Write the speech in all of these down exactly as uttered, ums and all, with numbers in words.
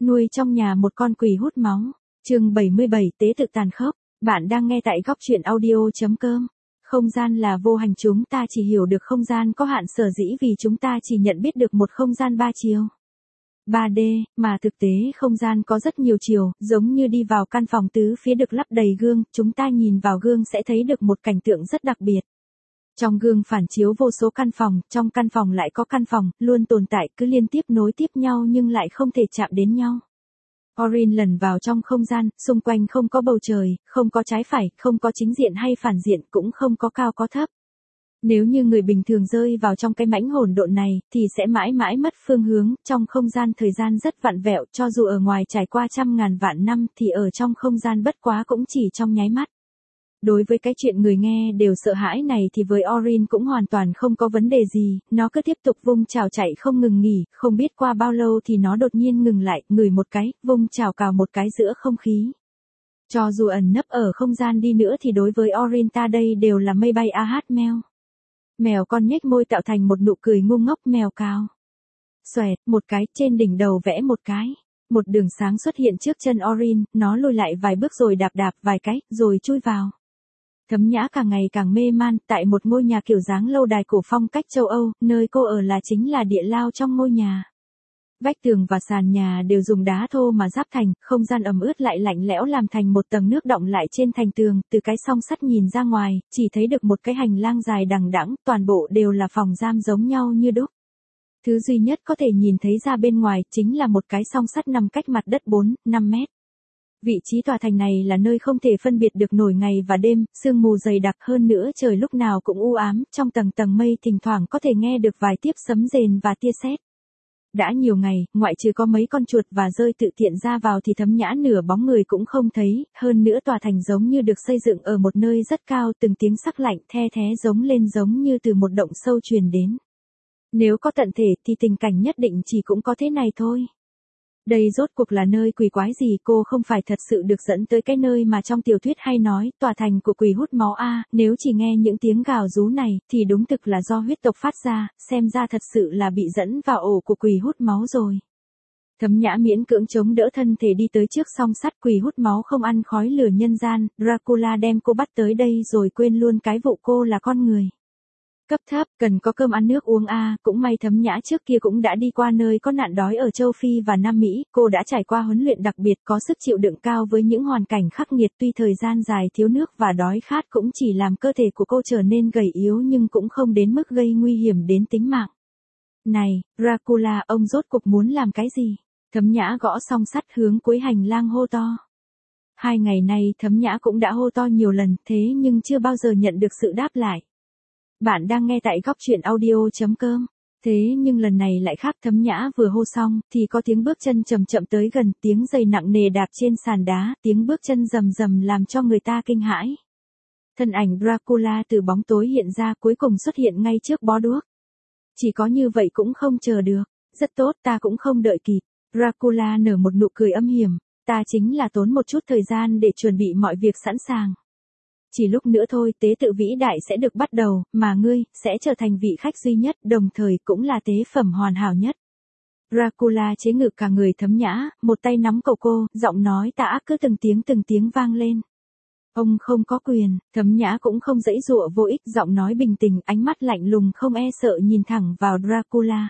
Nuôi trong nhà một con quỷ hút máu. Chương bảy mươi bảy, tế tự tàn khốc. Bạn đang nghe tại góc truyện audio chấm com. Không gian là vô hình, chúng ta chỉ hiểu được không gian có hạn sở dĩ vì chúng ta chỉ nhận biết được một không gian ba chiều. ba D, mà thực tế không gian có rất nhiều chiều, giống như đi vào căn phòng tứ phía được lắp đầy gương, chúng ta nhìn vào gương sẽ thấy được một cảnh tượng rất đặc biệt. Trong gương phản chiếu vô số căn phòng, trong căn phòng lại có căn phòng, luôn tồn tại, cứ liên tiếp nối tiếp nhau nhưng lại không thể chạm đến nhau. Orin lần vào trong không gian, xung quanh không có bầu trời, không có trái phải, không có chính diện hay phản diện, cũng không có cao có thấp. Nếu như người bình thường rơi vào trong cái mãnh hỗn độn này, thì sẽ mãi mãi mất phương hướng, trong không gian thời gian rất vặn vẹo, cho dù ở ngoài trải qua trăm ngàn vạn năm, thì ở trong không gian bất quá cũng chỉ trong nháy mắt. Đối với cái chuyện người nghe đều sợ hãi này thì với Orin cũng hoàn toàn không có vấn đề gì, nó cứ tiếp tục vung chảo chạy không ngừng nghỉ, không biết qua bao lâu thì nó đột nhiên ngừng lại, ngửi một cái, vung chảo cào một cái giữa không khí. Cho dù ẩn nấp ở không gian đi nữa thì đối với Orin ta đây đều là mây bay a hát mèo. Mèo con nhếch môi tạo thành một nụ cười ngu ngốc mèo cào. Xoẹt, một cái, trên đỉnh đầu vẽ một cái. Một đường sáng xuất hiện trước chân Orin, nó lùi lại vài bước rồi đạp đạp vài cái, rồi chui vào. Thấm Nhã càng ngày càng mê man, tại một ngôi nhà kiểu dáng lâu đài cổ phong cách châu Âu, nơi cô ở là chính là địa lao trong ngôi nhà. Vách tường và sàn nhà đều dùng đá thô mà giáp thành, không gian ẩm ướt lại lạnh lẽo làm thành một tầng nước đọng lại trên thành tường, từ cái song sắt nhìn ra ngoài, chỉ thấy được một cái hành lang dài đằng đẵng, toàn bộ đều là phòng giam giống nhau như đúc. Thứ duy nhất có thể nhìn thấy ra bên ngoài chính là một cái song sắt nằm cách mặt đất bốn, năm mét. Vị trí tòa thành này là nơi không thể phân biệt được nổi ngày và đêm, sương mù dày đặc hơn nữa trời lúc nào cũng u ám, trong tầng tầng mây thỉnh thoảng có thể nghe được vài tiếp sấm rền và tia sét. Đã nhiều ngày, ngoại trừ có mấy con chuột và rơi tự tiện ra vào thì Thấm Nhã nửa bóng người cũng không thấy, hơn nữa tòa thành giống như được xây dựng ở một nơi rất cao, từng tiếng sắc lạnh the thé giống lên giống như từ một động sâu truyền đến. Nếu có tận thể thì tình cảnh nhất định chỉ cũng có thế này thôi. Đây rốt cuộc là nơi quỷ quái gì, cô không phải thật sự được dẫn tới cái nơi mà trong tiểu thuyết hay nói, tòa thành của quỷ hút máu a, nếu chỉ nghe những tiếng gào rú này, thì đúng thực là do huyết tộc phát ra, xem ra thật sự là bị dẫn vào ổ của quỷ hút máu rồi. Thấm Nhã miễn cưỡng chống đỡ thân thể đi tới trước song sắt, quỷ hút máu không ăn khói lửa nhân gian, Dracula đem cô bắt tới đây rồi quên luôn cái vụ cô là con người. Cấp thấp, cần có cơm ăn nước uống a, à, cũng may Thấm Nhã trước kia cũng đã đi qua nơi có nạn đói ở châu Phi và Nam Mỹ, cô đã trải qua huấn luyện đặc biệt có sức chịu đựng cao với những hoàn cảnh khắc nghiệt, tuy thời gian dài thiếu nước và đói khát cũng chỉ làm cơ thể của cô trở nên gầy yếu nhưng cũng không đến mức gây nguy hiểm đến tính mạng. Này, Dracula, ông rốt cuộc muốn làm cái gì? Thấm Nhã gõ song sắt hướng cuối hành lang hô to. Hai ngày nay Thấm Nhã cũng đã hô to nhiều lần thế nhưng chưa bao giờ nhận được sự đáp lại. Bạn đang nghe tại góc truyện audio chấm com. Thế nhưng lần này lại khác, Thấm Nhã vừa hô xong, thì có tiếng bước chân chậm chậm tới gần, tiếng giày nặng nề đạp trên sàn đá, tiếng bước chân rầm rầm làm cho người ta kinh hãi. Thân ảnh Dracula từ bóng tối hiện ra, cuối cùng xuất hiện ngay trước bó đuốc. Chỉ có như vậy cũng không chờ được. Rất tốt, ta cũng không đợi kịp. Dracula nở một nụ cười âm hiểm. Ta chính là tốn một chút thời gian để chuẩn bị mọi việc sẵn sàng. Chỉ lúc nữa thôi tế tự vĩ đại sẽ được bắt đầu, mà ngươi, sẽ trở thành vị khách duy nhất, đồng thời cũng là tế phẩm hoàn hảo nhất. Dracula chế ngự cả người Thấm Nhã, một tay nắm cổ cô, giọng nói tà ác cứ từng tiếng từng tiếng vang lên. Ông không có quyền, Thấm Nhã cũng không giãy giụa vô ích, giọng nói bình tĩnh, ánh mắt lạnh lùng không e sợ nhìn thẳng vào Dracula.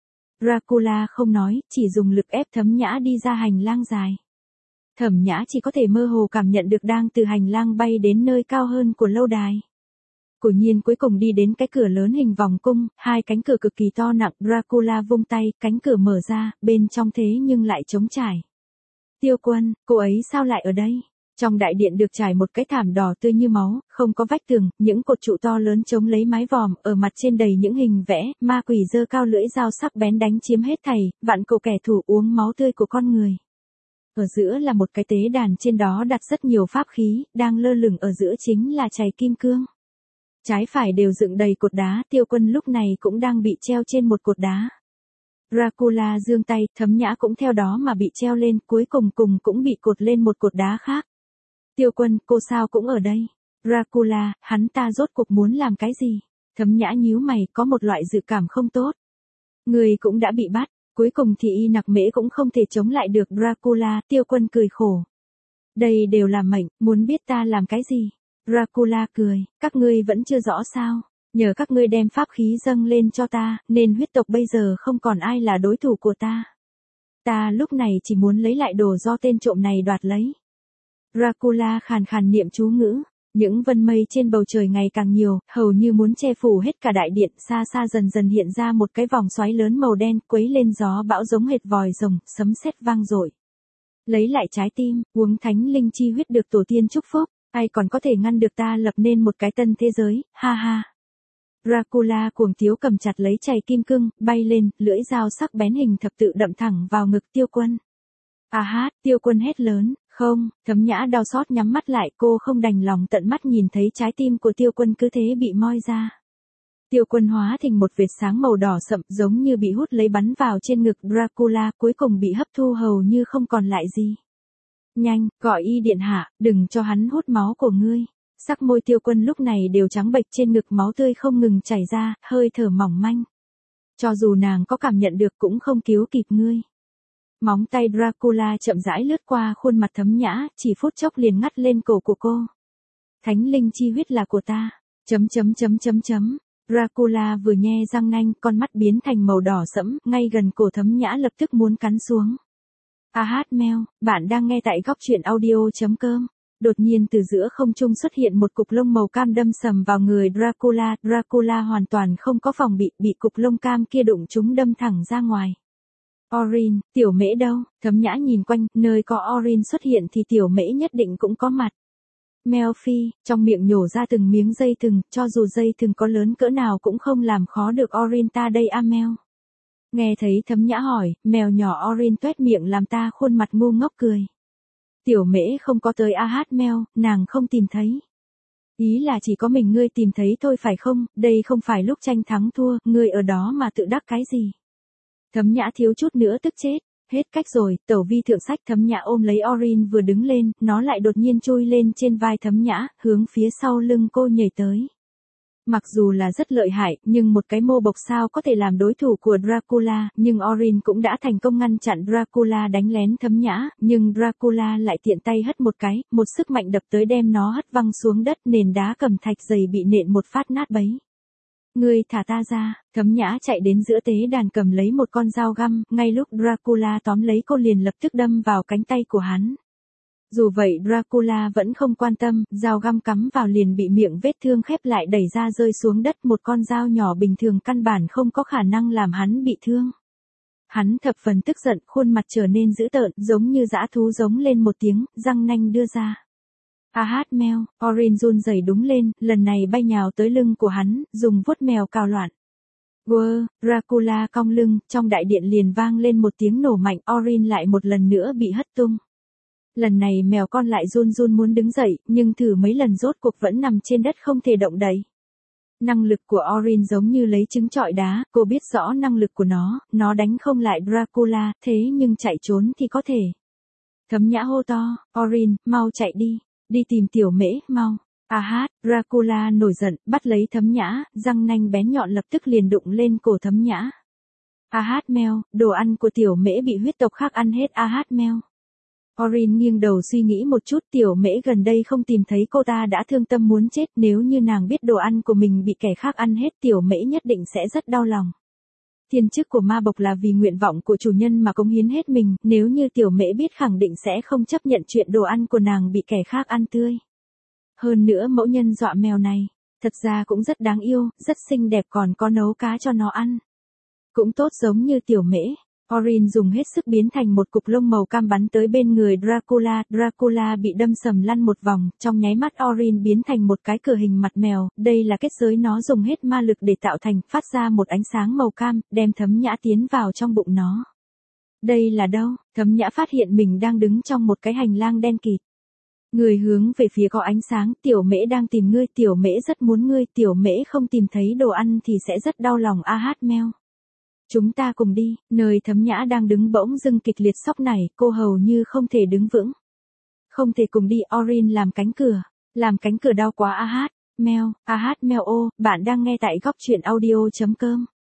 Dracula không nói, chỉ dùng lực ép Thấm Nhã đi ra hành lang dài. Thẩm Nhã chỉ có thể mơ hồ cảm nhận được đang từ hành lang bay đến nơi cao hơn của lâu đài. Quả nhiên cuối cùng đi đến cái cửa lớn hình vòng cung, hai cánh cửa cực kỳ to nặng, Dracula vung tay, cánh cửa mở ra, bên trong thế nhưng lại trống trải. Tiêu Quân, cô ấy sao lại ở đây? Trong đại điện được trải một cái thảm đỏ tươi như máu, không có vách tường, những cột trụ to lớn chống lấy mái vòm, ở mặt trên đầy những hình vẽ, ma quỷ giơ cao lưỡi dao sắc bén đánh chiếm hết thảy, vạn cổ kẻ thù uống máu tươi của con người. Ở giữa là một cái tế đàn, trên đó đặt rất nhiều pháp khí, đang lơ lửng ở giữa chính là chày kim cương. Trái phải đều dựng đầy cột đá, Tiêu Quân lúc này cũng đang bị treo trên một cột đá. Dracula giương tay, Thấm Nhã cũng theo đó mà bị treo lên, cuối cùng cùng cũng bị cột lên một cột đá khác. Tiêu Quân, cô sao cũng ở đây? Dracula, hắn ta rốt cuộc muốn làm cái gì? Thấm Nhã nhíu mày, có một loại dự cảm không tốt. Người cũng đã bị bắt. Cuối cùng thì y nặc mễ cũng không thể chống lại được Dracula, Tiêu Quân cười khổ. Đây đều là mệnh, muốn biết ta làm cái gì? Dracula cười, các ngươi vẫn chưa rõ sao? Nhờ các ngươi đem pháp khí dâng lên cho ta, nên huyết tộc bây giờ không còn ai là đối thủ của ta. Ta lúc này chỉ muốn lấy lại đồ do tên trộm này đoạt lấy. Dracula khàn khàn niệm chú ngữ. Những vân mây trên bầu trời ngày càng nhiều, hầu như muốn che phủ hết cả đại điện, xa xa dần dần hiện ra một cái vòng xoáy lớn màu đen, quấy lên gió bão giống hệt vòi rồng, sấm sét vang dội. Lấy lại trái tim, uống thánh linh chi huyết được tổ tiên chúc phúc, ai còn có thể ngăn được ta lập nên một cái tân thế giới, ha ha. Dracula cuồng tiếu cầm chặt lấy chày kim cương, bay lên, lưỡi dao sắc bén hình thập tự đậm thẳng vào ngực Tiêu Quân. À hát, Tiêu Quân hét lớn. Không, Thấm Nhã đau xót nhắm mắt lại, cô không đành lòng tận mắt nhìn thấy trái tim của Tiêu Quân cứ thế bị moi ra. Tiêu Quân hóa thành một vệt sáng màu đỏ sậm giống như bị hút lấy bắn vào trên ngực Dracula, cuối cùng bị hấp thu hầu như không còn lại gì. Nhanh, gọi y điện hạ, đừng cho hắn hút máu của ngươi. Sắc môi Tiêu Quân lúc này đều trắng bệch, trên ngực máu tươi không ngừng chảy ra, hơi thở mỏng manh. Cho dù nàng có cảm nhận được cũng không cứu kịp ngươi. Móng tay Dracula chậm rãi lướt qua khuôn mặt Thấm Nhã, chỉ phút chốc liền ngắt lên cổ của cô. Thánh linh chi huyết là của ta. Chấm chấm chấm chấm chấm. Dracula vừa nhe răng nanh, con mắt biến thành màu đỏ sẫm, ngay gần cổ Thấm Nhã lập tức muốn cắn xuống. A hát meo, bạn đang nghe tại góc truyện audio.com. Đột nhiên từ giữa không trung xuất hiện một cục lông màu cam đâm sầm vào người Dracula. Dracula hoàn toàn không có phòng bị, bị cục lông cam kia đụng trúng đâm thẳng ra ngoài. Orin, tiểu mễ đâu? Thấm Nhã nhìn quanh, nơi có Orin xuất hiện thì tiểu mễ nhất định cũng có mặt. Mèo phi, trong miệng nhổ ra từng miếng dây thừng, cho dù dây thừng có lớn cỡ nào cũng không làm khó được Orin ta đây a mèo. Nghe thấy Thấm Nhã hỏi, mèo nhỏ Orin tuét miệng làm ta khuôn mặt ngu ngốc cười. Tiểu mễ không có tới a hát mèo, nàng không tìm thấy. Ý là chỉ có mình ngươi tìm thấy thôi phải không, đây không phải lúc tranh thắng thua, ngươi ở đó mà tự đắc cái gì. Thấm Nhã thiếu chút nữa tức chết, hết cách rồi, tẩu vi thượng sách. Thấm Nhã ôm lấy Orin vừa đứng lên, nó lại đột nhiên chui lên trên vai Thấm Nhã, hướng phía sau lưng cô nhảy tới. Mặc dù là rất lợi hại, nhưng một cái mô bộc sao có thể làm đối thủ của Dracula, nhưng Orin cũng đã thành công ngăn chặn Dracula đánh lén Thấm Nhã, nhưng Dracula lại tiện tay hất một cái, một sức mạnh đập tới đem nó hất văng xuống đất, nền đá cẩm thạch dày bị nện một phát nát bấy. Ngươi thả ta ra. Thấm Nhã chạy đến giữa tế đàn cầm lấy một con dao găm, ngay lúc Dracula tóm lấy cô liền lập tức đâm vào cánh tay của hắn. Dù vậy Dracula vẫn không quan tâm, dao găm cắm vào liền bị miệng vết thương khép lại đẩy ra rơi xuống đất, một con dao nhỏ bình thường căn bản không có khả năng làm hắn bị thương. Hắn thập phần tức giận, khuôn mặt trở nên dữ tợn, giống như dã thú giống lên một tiếng, răng nanh đưa ra. A hát mèo, Orin run rẩy đúng lên, lần này bay nhào tới lưng của hắn, dùng vuốt mèo cào loạn. Quơ, Dracula cong lưng, trong đại điện liền vang lên một tiếng nổ mạnh, Orin lại một lần nữa bị hất tung. Lần này mèo con lại run run muốn đứng dậy, nhưng thử mấy lần rốt cuộc vẫn nằm trên đất không thể động đậy. Năng lực của Orin giống như lấy trứng trọi đá, cô biết rõ năng lực của nó, nó đánh không lại Dracula, thế nhưng chạy trốn thì có thể. Thấm Nhã hô to, Orin, mau chạy đi. Đi tìm tiểu mễ, mau. A hát, Dracula nổi giận, bắt lấy Thấm Nhã, răng nanh bén nhọn lập tức liền đụng lên cổ Thấm Nhã. A hát mèo, đồ ăn của tiểu mễ bị huyết tộc khác ăn hết. A hát mèo. Orin nghiêng đầu suy nghĩ một chút, tiểu mễ gần đây không tìm thấy cô ta đã thương tâm muốn chết, nếu như nàng biết đồ ăn của mình bị kẻ khác ăn hết tiểu mễ nhất định sẽ rất đau lòng. Thiên chức của ma bộc là vì nguyện vọng của chủ nhân mà cống hiến hết mình, nếu như tiểu mễ biết khẳng định sẽ không chấp nhận chuyện đồ ăn của nàng bị kẻ khác ăn tươi. Hơn nữa mẫu nhân dọa mèo này, thật ra cũng rất đáng yêu, rất xinh đẹp, còn có nấu cá cho nó ăn. Cũng tốt giống như tiểu mễ. Orin dùng hết sức biến thành một cục lông màu cam bắn tới bên người Dracula, Dracula bị đâm sầm lăn một vòng, trong nháy mắt Orin biến thành một cái cửa hình mặt mèo, đây là kết giới nó dùng hết ma lực để tạo thành, phát ra một ánh sáng màu cam, đem Thấm Nhã tiến vào trong bụng nó. Đây là đâu? Thấm Nhã phát hiện mình đang đứng trong một cái hành lang đen kịt. Người hướng về phía có ánh sáng, tiểu mễ đang tìm ngươi, tiểu mễ rất muốn ngươi, tiểu mễ không tìm thấy đồ ăn thì sẽ rất đau lòng. A hát mèo. Chúng ta cùng đi, nơi Thấm Nhã đang đứng bỗng dưng kịch liệt sóc nảy, cô hầu như không thể đứng vững. Không thể cùng đi, Orin làm cánh cửa, làm cánh cửa đau quá. A hát, mèo, A hát mèo ô, bạn đang nghe tại góc truyện audio.com.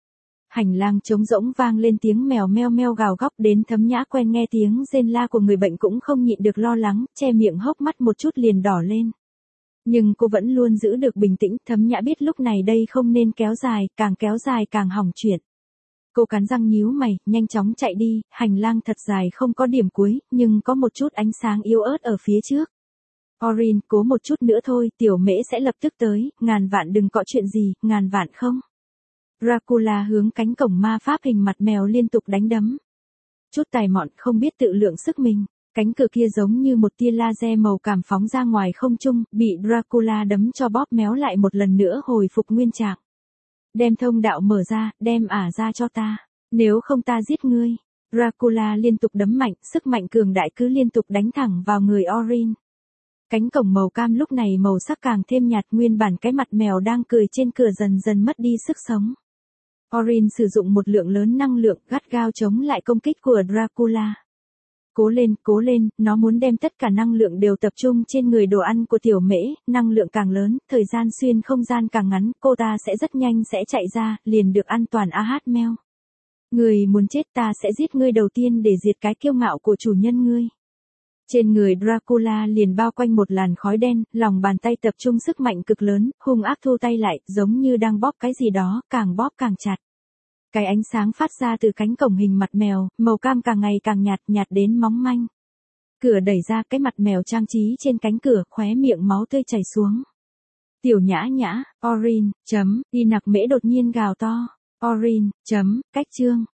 Hành lang trống rỗng vang lên tiếng mèo meo meo gào góc, đến Thấm Nhã quen nghe tiếng rên la của người bệnh cũng không nhịn được lo lắng, che miệng hốc mắt một chút liền đỏ lên. Nhưng cô vẫn luôn giữ được bình tĩnh, Thấm Nhã biết lúc này đây không nên kéo dài, càng kéo dài càng hỏng chuyện. Cô cắn răng nhíu mày, nhanh chóng chạy đi, hành lang thật dài không có điểm cuối, nhưng có một chút ánh sáng yếu ớt ở phía trước. Orin, cố một chút nữa thôi, tiểu mễ sẽ lập tức tới, ngàn vạn đừng có chuyện gì, ngàn vạn không. Dracula hướng cánh cổng ma pháp hình mặt mèo liên tục đánh đấm. Chút tài mọn không biết tự lượng sức mình, cánh cửa kia giống như một tia laser màu cảm phóng ra ngoài không trung, bị Dracula đấm cho bóp méo lại một lần nữa hồi phục nguyên trạng. Đem thông đạo mở ra, đem ả ra cho ta, nếu không ta giết ngươi. Dracula liên tục đấm mạnh, sức mạnh cường đại cứ liên tục đánh thẳng vào người Orin. Cánh cổng màu cam lúc này màu sắc càng thêm nhạt, nguyên bản cái mặt mèo đang cười trên cửa dần dần mất đi sức sống. Orin sử dụng một lượng lớn năng lượng gắt gao chống lại công kích của Dracula. Cố lên, cố lên, nó muốn đem tất cả năng lượng đều tập trung trên người đồ ăn của tiểu mễ, năng lượng càng lớn, thời gian xuyên không gian càng ngắn, cô ta sẽ rất nhanh sẽ chạy ra, liền được an toàn a hát meo. Người muốn chết, ta sẽ giết ngươi đầu tiên để diệt cái kiêu ngạo của chủ nhân ngươi. Trên người Dracula liền bao quanh một làn khói đen, lòng bàn tay tập trung sức mạnh cực lớn, hung ác thu tay lại, giống như đang bóp cái gì đó, càng bóp càng chặt. Cái ánh sáng phát ra từ cánh cổng hình mặt mèo, màu cam càng ngày càng nhạt, nhạt đến móng manh. Cửa đẩy ra, cái mặt mèo trang trí trên cánh cửa, khóe miệng máu tươi chảy xuống. Tiểu Nhã Nhã, Orin, chấm, y nặc mễ đột nhiên gào to. Orin, chấm, cách chương.